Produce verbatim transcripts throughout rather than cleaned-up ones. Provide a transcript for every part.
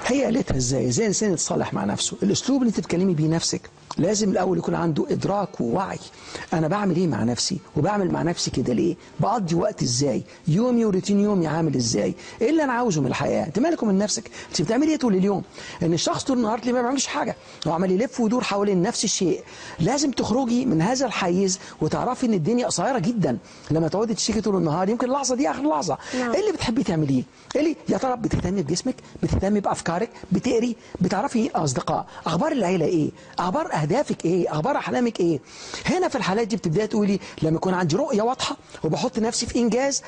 هي قالتها ازاي؟ ازاي الانسان يتصالح مع نفسه؟ الاسلوب اللي انت بتكلمي بيه نفسك لازم الاول يكون عنده ادراك ووعي. انا بعمل ايه مع نفسي؟ وبعمل مع نفسي كده ليه؟ بقضي وقت ازاي؟ يومي وروتين يومي عامل ازاي؟ ايه اللي انا عاوزه من الحياه؟ انت مالك من نفسك؟ انت بتعملي ايه طول اليوم؟ ان الشخص طول النهار اللي ما بيعملش حاجه هو عمال يلف ويدور حوالين نفس الشيء. لازم تخرجي من هذا الحيز وتعرفي ان الدنيا قصيره جدا. لما تقعدي تشتكي طول النهار يمكن اللحظه دي اخر لحظه. نعم. ايه اللي بتحبي تعمليه؟ ايه اللي يا ترى بتهتمي بجسمك؟ بتهتمي بافكارك؟ بتقري؟ بتعرفي اصدقاء؟ اخبار العيله ايه؟ اخبار اهدافك ايه؟ اخبار احلامك ايه؟ هنا في الحالات دي بتبداي تقولي لما يكون عندي رؤيه واضحه وبحط نفسي في انجاز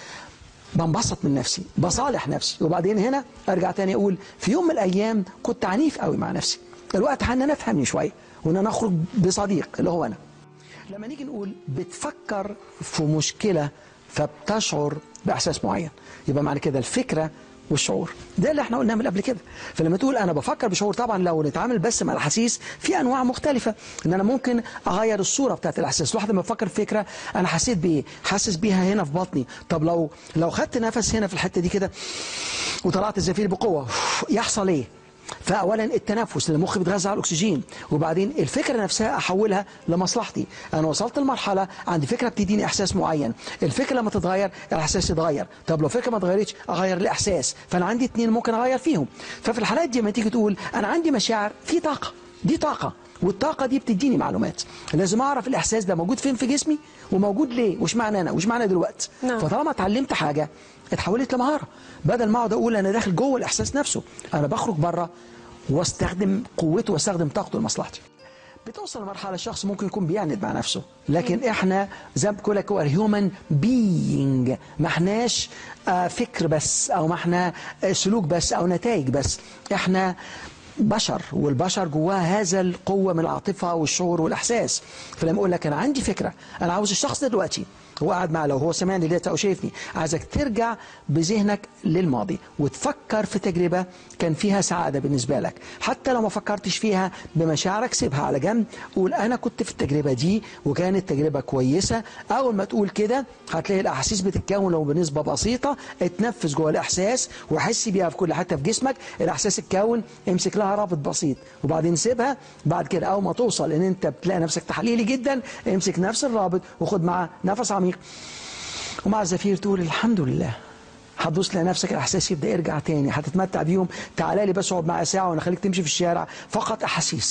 بنبسط من نفسي، بصالح نفسي. وبعدين هنا ارجع تاني اقول في يوم من الايام كنت عنيف قوي مع نفسي. الوقت ان انا افهمني شويه وان انا اخرج بصديق اللي هو انا. لما نيجي نقول بتفكر في مشكله فبتشعر باحساس معين، يبقى معنى كده الفكره والشعور ده اللي احنا قلناه من قبل كده. فلما تقول انا بفكر بشعور، طبعا لو نتعامل بس مع الاحاسيس في انواع مختلفه، ان انا ممكن اغير الصوره بتاعت الاحساس. الواحد لما بفكر في فكره انا حسيت بايه؟ حاسس بيها هنا في بطني. طب لو لو خدت نفس هنا في الحته دي كده وطلعت الزفير بقوه يحصل ايه؟ فاولا التنفس، المخ بيتغذى على الاكسجين، وبعدين الفكره نفسها احولها لمصلحتي. انا وصلت لمرحله عندي فكره بتديني احساس معين، الفكره لما تتغير الاحساس يتغير. طب لو فكره ما اتغيرتش اغير الاحساس، فانا عندي اتنين ممكن اغير فيهم. ففي الحالات دي لما تيجي تقول انا عندي مشاعر، في طاقه، دي طاقه، والطاقه دي بتديني معلومات. لازم اعرف الاحساس ده موجود فين في جسمي وموجود ليه وش معنى انا وش معنى دلوقتي. نعم. فطالما اتعلمت حاجه اتحولت لمهاره، بدل ما اقعد اقول انا داخل جوه الاحساس نفسه، انا بخرج بره واستخدم قوته واستخدم طاقته لمصلحتي. بتوصل لمرحله الشخص ممكن يكون بيعند مع نفسه، لكن احنا زي ما بقول لك هو هيومن بينج، ما احناش آه فكر بس، او ما احنا آه سلوك بس، او نتائج بس. احنا بشر، والبشر جواه هذا القوه من العاطفه والشعور والاحساس. فلما اقول لك انا عندي فكره، انا عاوز الشخص ده دلوقتي هو قاعد معاه، لو هو سمعني دلوقتي او شايفني، عايزك ترجع بذهنك للماضي وتفكر في تجربه كان فيها سعاده بالنسبه لك، حتى لو ما فكرتش فيها بمشاعرك سيبها على جنب، قول انا كنت في التجربه دي وكانت تجربه كويسه. اول ما تقول كده هتلاقي الاحاسيس بتتكون لو بنسبه بسيطه، اتنفس جوه الاحساس وحس بيها في كل حته في جسمك. الاحساس اتكون، امسك لها رابط بسيط وبعدين سيبها. بعد كده اول ما توصل ان انت بتلاقي نفسك تحليلي جدا، امسك نفس الرابط وخد معاه نفس عميق، ومع الزفير تقول الحمد لله. هتبص لنفسك الاحساس يبدا يرجع تاني، هتتمتع بيهم. تعالى لي بس اقعد معايا ساعه وانا خليك تمشي في الشارع، فقط احاسيس.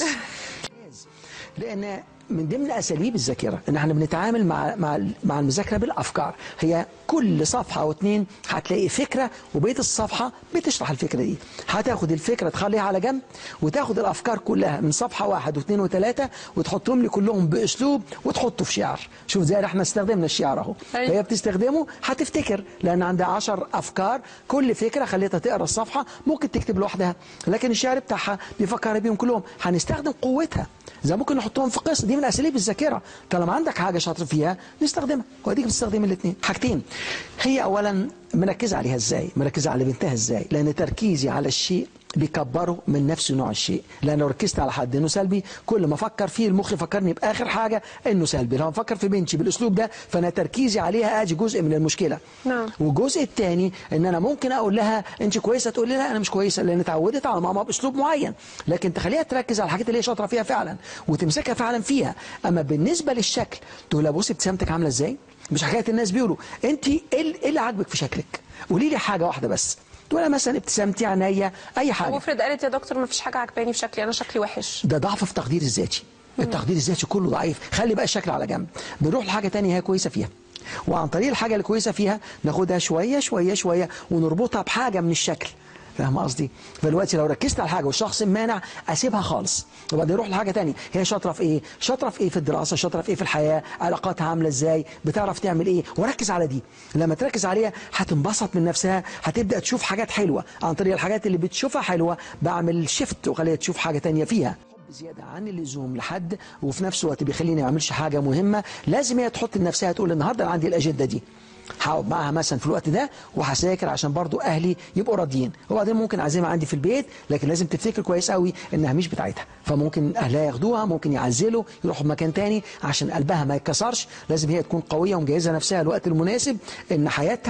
لان من ضمن اساليب الذاكره ان احنا بنتعامل مع مع مع المذاكره بالافكار. هي كل صفحه او اتنين هتلاقي فكره، وبقيه الصفحه بتشرح الفكره دي. هتاخد الفكره تخليها على جنب، وتاخد الافكار كلها من صفحه واحد واثنين وثلاثه وتحطهم لي كلهم باسلوب وتحطه في شعر. شوف زي احنا استخدمنا الشعر اهو، هي بتستخدمه هتفتكر، لان عندها عشر افكار، كل فكره خليتها تقرا الصفحه، ممكن تكتب لوحدها، لكن الشعر بتاعها بيفكر بيهم كلهم. هنستخدم قوتها زي ممكن نحطهم في قصه. دي من اساليب الذاكره. طالما عندك حاجه شاطر فيها نستخدمها، واديك بتستخدم الاثنين. حاجتين، هي اولا مركزه عليها ازاي؟ مركزه على بنتها ازاي؟ لان تركيزي على الشيء بيكبره من نفس نوع الشيء. لان لو ركزت على حد انه سلبي، كل ما افكر فيه المخ يفكرني باخر حاجه انه سلبي. لو افكر في بنتي بالاسلوب ده فانا تركيزي عليها ادي جزء من المشكله. نعم. والجزء الثاني ان انا ممكن اقول لها انت كويسه، تقول لي لا انا مش كويسه، لان اتعودت على ماما باسلوب معين. لكن تخليها تركز على الحاجات اللي هي شاطره فيها فعلا وتمسكها فعلا فيها. اما بالنسبه للشكل تقول لها بصي ابتسامتك عامله ازاي؟ مش حكايه الناس بيقولوا انت ايه اللي عاجبك في شكلك؟ قولي لي حاجه واحده بس. تقول مثلا ابتسامتي، عينيا، اي حاجه. وافرض قالت يا دكتور ما فيش حاجه عجباني في شكلي، انا شكلي وحش، ده ضعف في التقدير الذاتي. التقدير الذاتي كله ضعيف. خلي بقى الشكل على جنب، بنروح لحاجه ثانيه هي كويسه فيها، وعن طريق الحاجه اللي كويسه فيها ناخدها شويه شويه شويه ونربطها بحاجه من الشكل. فاهم قصدي؟ فدلوقتي لو ركزت على حاجه والشخص مانع اسيبها خالص، وبعدين اروح لحاجه ثانيه. هي شاطره في ايه؟ شاطره في ايه في الدراسه؟ شاطره في ايه في الحياه؟ علاقاتها عامله ازاي؟ بتعرف تعمل ايه؟ وركز على دي. لما تركز عليها هتنبسط من نفسها، هتبدا تشوف حاجات حلوه. عن طريق الحاجات اللي بتشوفها حلوه بعمل شيفت وخليها تشوف حاجه ثانيه فيها. زياده عن اللزوم لحد، وفي نفس الوقت بيخليني ما اعملش حاجه مهمه. لازم هي تحط لنفسها تقول النهارده انا عندي الاجنده دي، هقعد معاها مثلا في الوقت ده وهذاكر عشان برضو اهلي يبقوا راضيين. وبعدين ممكن اعزمها عندي في البيت، لكن لازم تفتكر كويس قوي انها مش بتاعتها. فممكن اهلها ياخدوها، ممكن يعزلوا يروحوا مكان تاني عشان قلبها ما يتكسرش. لازم هي تكون قويه ومجهزه نفسها الوقت المناسب ان حياتها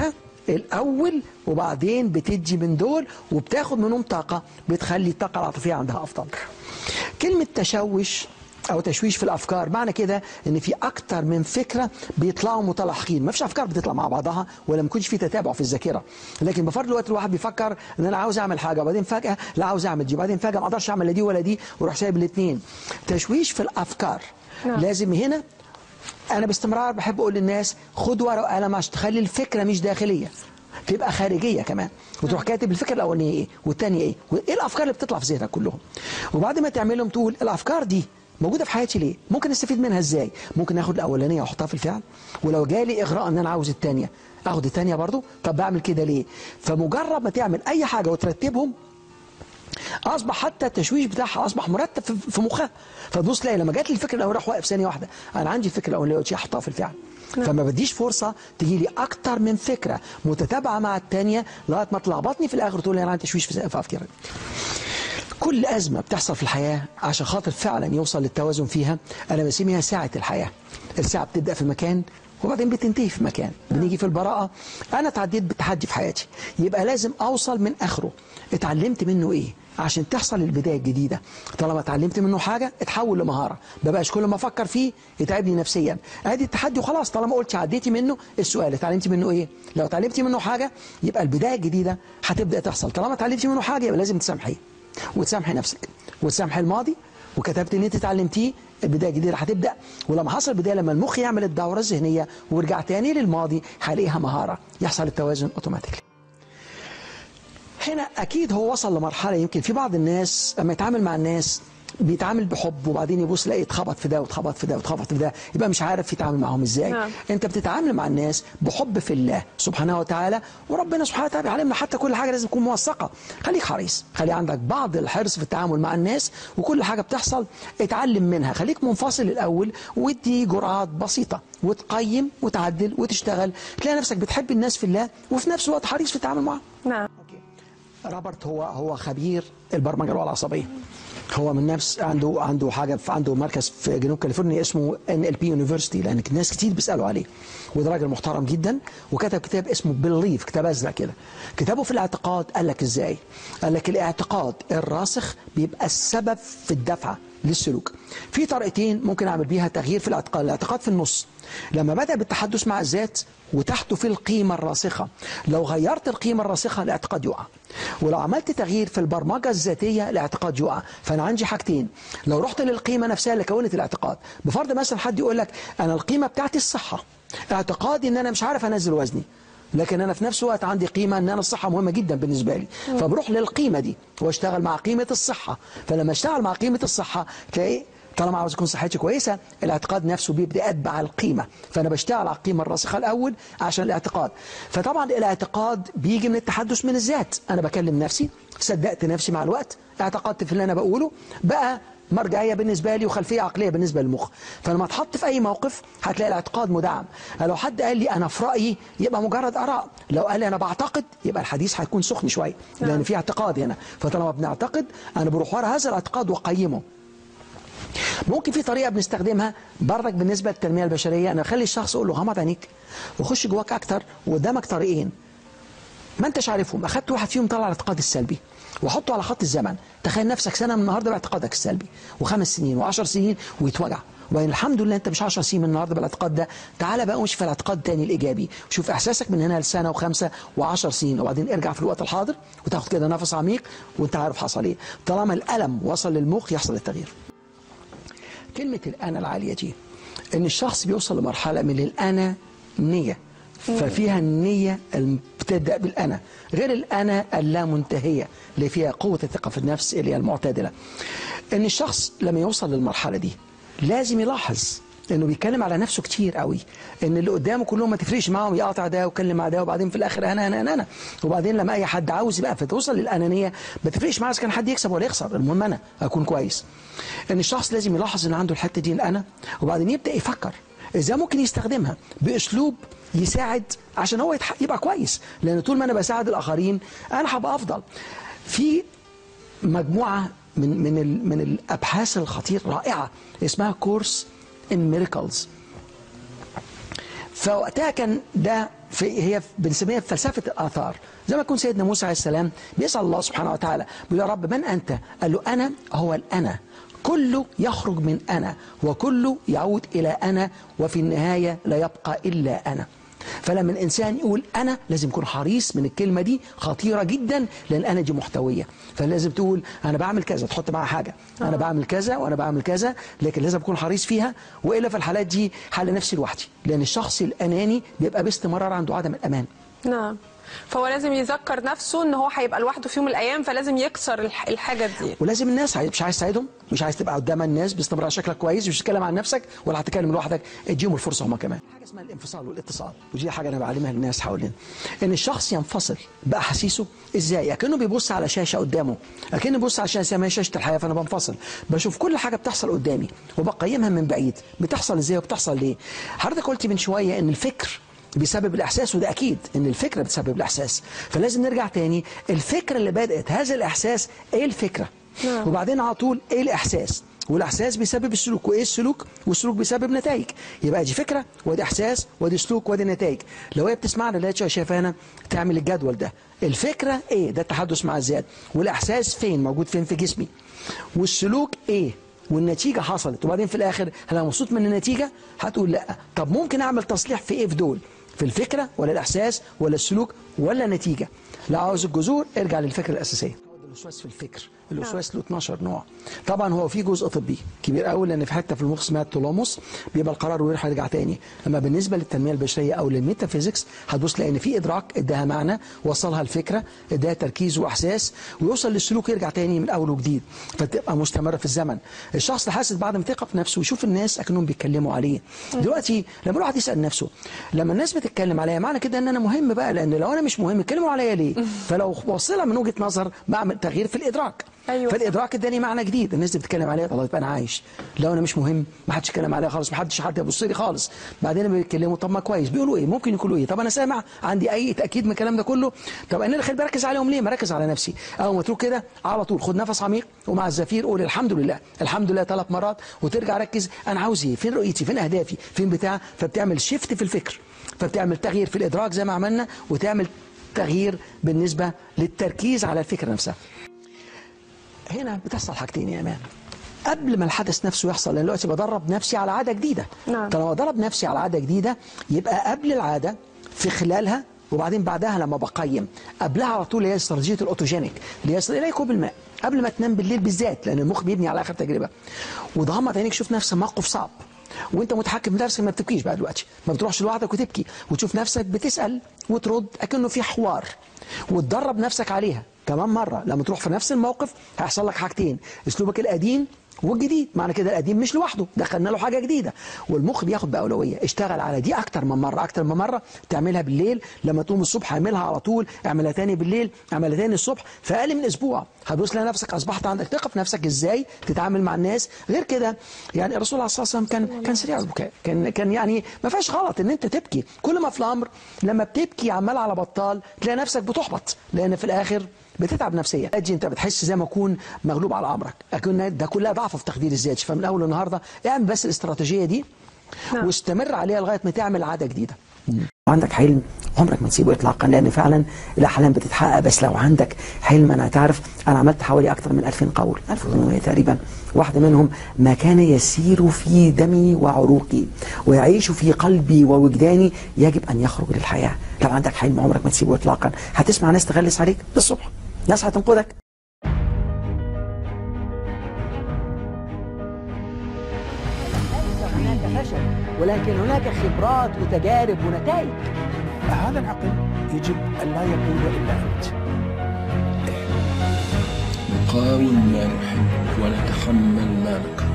الاول وبعدين بتدي من دول وبتاخد منهم طاقه بتخلي الطاقه العاطفيه عندها افضل. كلمه تشوش او تشويش في الافكار معنى كده ان في اكتر من فكره بيطلعوا متلاحقين، ما فيش افكار بتطلع مع بعضها ولا ما يكونش في تتابع في الذاكره، لكن بفرض الوقت الواحد بيفكر ان انا عاوز اعمل حاجه وبعدين فجاه لا عاوز اعمل دي وبعدين فجاه ما اقدرش اعمل لا دي ولا دي ويروح سايب الاثنين. تشويش في الافكار. نعم. لازم هنا انا باستمرار بحب اقول للناس خد ورقه وقلم عشان تخلي الفكره مش داخليه، تبقى خارجيه كمان، وتروح كاتب الفكره الاولانيه ايه والثانيه ايه وايه الافكار اللي بتطلع في ذهنك كلهم، وبعد ما تعملهم تقول الافكار دي موجوده في حياتي ليه؟ ممكن استفيد منها ازاي؟ ممكن اخد الاولانيه واحطها في الفعل، ولو جالي اغراء ان انا عاوز الثانيه اخد الثانيه برضو، طب بعمل كده ليه؟ فمجرد ما تعمل اي حاجه وترتبهم اصبح حتى التشويش بتاعها اصبح مرتب في مخها، فتبص تلاقي لما جات لي الفكره الاولانيه راح واقف ثانيه واحده انا عندي الفكره الاولانيه احطها في الفعل. فما بديش فرصه تجي لي اكتر من فكره متتابعه مع الثانيه لغايه ما تلخبطني في الاخر تقول لي انا عندي تشويش في افكاري. كل أزمة بتحصل في الحياة عشان خاطر فعلا يوصل للتوازن فيها أنا بسميها ساعة الحياة. الساعة بتبدأ في مكان وبعدين بتنتهي في مكان. بنيجي في البراءة أنا اتعديت بتحدي في حياتي يبقى لازم أوصل من آخره اتعلمت منه إيه عشان تحصل البداية الجديدة. طالما اتعلمت منه حاجة اتحول لمهارة، ما بقاش كل ما أفكر فيه يتعبني نفسيا. ادي التحدي وخلاص. طالما قلت عديتي منه السؤال اتعلمتي منه إيه؟ لو اتعلمتي منه حاجة يبقى البداية الجديدة هتبدأ تحصل. طالما اتعلمتي منه حاجة يبقى لازم تسامحيه وتسامحي نفسك وتسامحي الماضي وكتبت ان انت اتعلمتيه البدايه الجديده هتبدا. ولما حصل البدايه لما المخ يعمل الدوره الذهنيه ويرجع تاني للماضي هلاقيها مهاره يحصل التوازن اوتوماتيكلي. هنا اكيد هو وصل لمرحله يمكن في بعض الناس لما يتعامل مع الناس بيتعامل بحب وبعدين يبص يلاقي اتخبط في ده واتخبط في ده واتخبط في ده يبقى مش عارف يتعامل معاهم ازاي. نعم. انت بتتعامل مع الناس بحب في الله سبحانه وتعالى وربنا سبحانه وتعالى بيعلمنا حتى كل حاجه لازم تكون موثقه. خليك حريص، خلي عندك بعض الحرص في التعامل مع الناس وكل حاجه بتحصل اتعلم منها. خليك منفصل الاول وادي جرعات بسيطه وتقيم وتعدل وتشتغل تلاقي نفسك بتحب الناس في الله وفي نفس الوقت حريص في التعامل معاهم. نعم. روبرت هو هو خبير البرمجه اللغويه العصبيه. هو من نفس عنده عنده حاجه عنده مركز في جنوب كاليفورنيا اسمه ان ال بي يونيفرسيتي لان الناس كتير بيسالوا عليه. وده راجل محترم جدا وكتب كتاب اسمه بيليف، كتاب ازرق كده. كتابه في الاعتقاد قال لك ازاي؟ قال لك الاعتقاد الراسخ بيبقى السبب في الدفعه للسلوك. في طريقتين ممكن اعمل بيها تغيير في الاعتقاد. الاعتقاد في النص لما بدأ بالتحدث مع الذات وتحته في القيمة الراسخة. لو غيرت القيمة الراسخة الاعتقاد يقع، ولو عملت تغيير في البرمجة الذاتية الاعتقاد يقع. فأنا عندي حاجتين، لو رحت للقيمة نفسها اللي كونت الاعتقاد. بفرض مثلا حد يقول لك أنا القيمة بتاعتي الصحة، اعتقادي إن أنا مش عارف أنزل وزني، لكن أنا في نفس الوقت عندي قيمة إن أنا الصحة مهمة جدا بالنسبة لي، فبروح للقيمة دي واشتغل مع قيمة الصحة. فلما اشتغل مع قيمة الصحة تلاقي طالما عاوز يكون صحتي كويسه الاعتقاد نفسه بيبدا يتبع القيمه. فانا بشتغل على القيمه الراسخه الاول عشان الاعتقاد. فطبعا الاعتقاد بيجي من التحدث من الذات. انا بكلم نفسي، صدقت نفسي مع الوقت، اعتقدت في اللي انا بقوله، بقى مرجعيه بالنسبه لي وخلفيه عقليه بالنسبه للمخ. فلما اتحط في اي موقف هتلاقي الاعتقاد مدعم. لو حد قال لي انا في رايي يبقى مجرد اراء، لو قال لي انا بعتقد يبقى الحديث هيكون سخن شويه لان في اعتقاد هنا. فطالما بنعتقد انا بروح ورا هذا الاعتقاد واقيمه. ممكن في طريقه بنستخدمها برضك بالنسبه للتنميه البشريه، انا اخلي الشخص اقول له غمض عينيك وخش جواك اكتر وقدامك طريقين ما انتش عارفهم، اخدت واحد فيهم طلع الاعتقاد السلبي وحطه على خط الزمن. تخيل نفسك سنه من النهارده باعتقادك السلبي وخمس سنين وعشر سنين ويتوجع، وبعدين الحمد لله انت مش عشر سنين من النهارده بالاعتقاد ده، تعالى بقى امشي في الاعتقاد الثاني الايجابي، شوف احساسك من هنا لسنه وخمسه وعشر سنين، وبعدين ارجع في الوقت الحاضر وتاخد كده نفس عميق وانت عارف حصل ايه. طالما الالم وصل للمخ يحصل التغيير. كلمة الأنا العالية دي إن الشخص بيوصل لمرحلة من الأنا نية، ففيها النية بتبدأ بالأنا غير الأنا اللامنتهية اللي فيها قوة الثقة في النفس اللي هي المعتدلة. إن الشخص لما يوصل للمرحلة دي لازم يلاحظ انه بيتكلم على نفسه كتير قوي، ان اللي قدامه كلهم ما تفرقش معاهم، يقاطع ده ويتكلم مع ده وبعدين في الاخر انا انا انا انا وبعدين لما اي حد عاوز يبقى فتوصل للانانيه ما تفرقش معاه اذا كان حد يكسب ولا يخسر، المهم انا اكون كويس. ان الشخص لازم يلاحظ ان عنده الحته دي الانا وبعدين يبدا يفكر ازاي ممكن يستخدمها باسلوب يساعد عشان هو يبقى كويس، لان طول ما انا بساعد الاخرين انا هبقى افضل. في مجموعه من من من الابحاث الخطيره رائعه اسمها كورس in miracles. فوقتها كان ده في هي بنسميها فلسفة الآثار. زي ما يكون سيدنا موسى عليه السلام بيسأل الله سبحانه وتعالى بيقول يا رب من أنت؟ قال له أنا هو الأنا، كله يخرج من أنا وكله يعود إلى أنا، وفي النهاية لا يبقى إلا أنا. فلما الإنسان يقول أنا لازم يكون حريص من الكلمة دي، خطيرة جدا، لأن أنا دي محتوية. فلازم تقول أنا بعمل كذا، تحط معها حاجة، أنا بعمل كذا وأنا بعمل كذا، لكن لازم أكون حريص فيها، وإلا في الحالات دي حل نفسي لوحدي، لأن الشخص الأناني بيبقى باستمرار عنده عدم الأمان. نعم. فهو لازم يذكر نفسه ان هو هيبقى لوحده في يوم من الايام، فلازم يكسر الح- الحاجه دي. ولازم الناس مش عايز تساعدهم، مش عايز تبقى قدام الناس باستمرار شكلك كويس، مش تتكلم عن نفسك ولا هتتكلم لوحدك، اديهم الفرصه هم كمان. حاجه اسمها الانفصال والاتصال، ودي حاجه انا بعلمها للناس حوالينا، ان الشخص ينفصل باحاسيسه. ازاي؟ اكنه بيبص على شاشه قدامه، اكنه بيبص على شاشه ما شاشه الحياه، فانا بنفصل بشوف كل حاجه بتحصل قدامي وبقيمها من بعيد، بتحصل ازاي وبتحصل ليه. حضرتك قلت من شويه ان الفكر بيسبب الإحساس، وده أكيد إن الفكرة بتسبب الإحساس، فلازم نرجع تاني الفكرة اللي بدأت هذا الإحساس إيه الفكرة؟ نعم. وبعدين على طول إيه الإحساس؟ والإحساس بيسبب السلوك، وإيه السلوك؟ والسلوك بيسبب نتائج. يبقى دي فكرة ودي إحساس ودي سلوك ودي نتائج. لو هي بتسمعنا لا شايفانا تعمل الجدول ده، الفكرة إيه؟ ده التحدث مع الذات، والإحساس فين؟ موجود فين في جسمي، والسلوك إيه؟ والنتيجة حصلت. وبعدين في الآخر هل أنا مبسوط من النتيجة؟ هتقول لا. طب ممكن أعمل تصليح في إيه في دول؟ في الفكرة ولا الإحساس ولا السلوك ولا النتيجة؟ لو عاوز الجذور ارجع للفكرة الأساسية. الوسواس في الفكر، الوسواس له اتناشر نوع. طبعا هو في جزء طبي كبير قوي، لان في حته في المخ اسمها التلاموس بيبقى القرار ويروح يرجع تاني. اما بالنسبه للتنميه البشريه او للميتافيزيكس هتبص تلاقي ان في ادراك اداها معنى، وصلها الفكره، اداها تركيز واحساس، ويوصل للسلوك يرجع تاني من اول وجديد، فتبقى مستمره في الزمن. الشخص اللي حاسس بعد ما يثق في نفسه ويشوف الناس اكنهم بيتكلموا عليه. دلوقتي لما الواحد يسال نفسه لما الناس بتتكلم عليا معنى كده ان انا مهم بقى، لان لو انا مش مهم يتكلموا عليا ليه؟ فلو وصلها من وجهه نظر بعمل تغيير في الادراك. أيوة. فالادراك اداني معنى جديد، الناس اللي بتتكلم عليا طب يبقى انا عايش. لو انا مش مهم ما حدش يتكلم عليا خالص، ما حدش حد يبص لي خالص. بعدين لما بيتكلموا طب ما كويس، بيقولوا ايه؟ ممكن يقولوا ايه؟ طب انا سامع، عندي اي تاكيد من الكلام ده كله؟ طب انا اللي خلي بركز عليهم ليه؟ ما ركز على نفسي. اول ما تروح كده على طول خد نفس عميق، ومع الزفير قول الحمد لله، الحمد لله ثلاث مرات، وترجع ركز انا عاوز ايه؟ فين رؤيتي؟ فين اهدافي؟ فين بتاع؟ فبتعمل شيفت في الفكر، فبتعمل تغيير في الادراك زي ما عملنا، وتعمل تغيير بالنسبه للتركيز على الفكره نفسها. هنا بتحصل حاجتين يا امان قبل ما الحدث نفسه يحصل، لان دلوقتي بدرب نفسي على عاده جديده. نعم. طالما بدرب نفسي على عاده جديده يبقى قبل العاده، في خلالها، وبعدين بعدها لما بقيم. قبلها على طول هي استراتيجيه الاوتوجينيك اللي يصل الى كوب الماء قبل ما تنام بالليل بالذات، لان المخ بيبني على اخر تجربه. وضغمت عينيك شوف نفسك موقف صعب وانت متحكم في نفسك، ما بتبكيش بقى دلوقتي، ما بتروحش لوحدك وتبكي، وتشوف نفسك بتسال وترد اكنه في حوار، وتدرب نفسك عليها كمان مره. لما تروح في نفس الموقف هيحصل لك حاجتين، اسلوبك القديم والجديد. معنى كده القديم مش لوحده، دخلنا له حاجه جديده، والمخ بياخد باولويه. اشتغل على دي اكتر من مره، اكتر من مره. تعملها بالليل، لما تقوم الصبح اعملها على طول، اعملها تاني بالليل، اعملها تاني الصبح، في اقل من اسبوع هتبص لنفسك اصبحت عندك ثقه في نفسك ازاي تتعامل مع الناس. غير كده يعني الرسول عليه الصلاه والسلام كان كان سريع البكاء، كان كان يعني ما فيهاش غلط ان انت تبكي. كل ما في الامر لما بتبكي عمال على بطال تلاقي نفسك بتحبط، لان في الاخر بتتعب نفسيا. اجي انت بتحس زي ما اكون مغلوب على امرك، اكون ده كلها ضعف في تقدير الذات. فمن اول النهارده اعمل بس الاستراتيجيه دي. نعم. واستمر عليها لغايه ما تعمل عاده جديده. عندك حلم عمرك ما تسيبه اطلاقا، لان فعلا الاحلام بتتحقق. بس لو عندك حلم، انا تعرف انا عملت حوالي اكثر من ألفين قول، ألف وثمانمائة تقريبا، واحده منهم ما كان يسير في دمي وعروقي ويعيش في قلبي ووجداني يجب ان يخرج للحياه. لو عندك حلم عمرك ما تسيبه اطلاقا. هتسمع ناس تغلس عليك للصبح، ناس هتنقذك. هناك فشل، ولكن هناك خبرات وتجارب ونتائج. هذا العقل يجب أن لا يقول إلا أنت. نقاوم ما نحب ونتحمل ما نكره.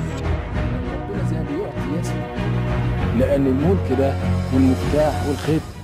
كل ذي بيعطي يسمع، لأن الملك ده والمفتاح والخيط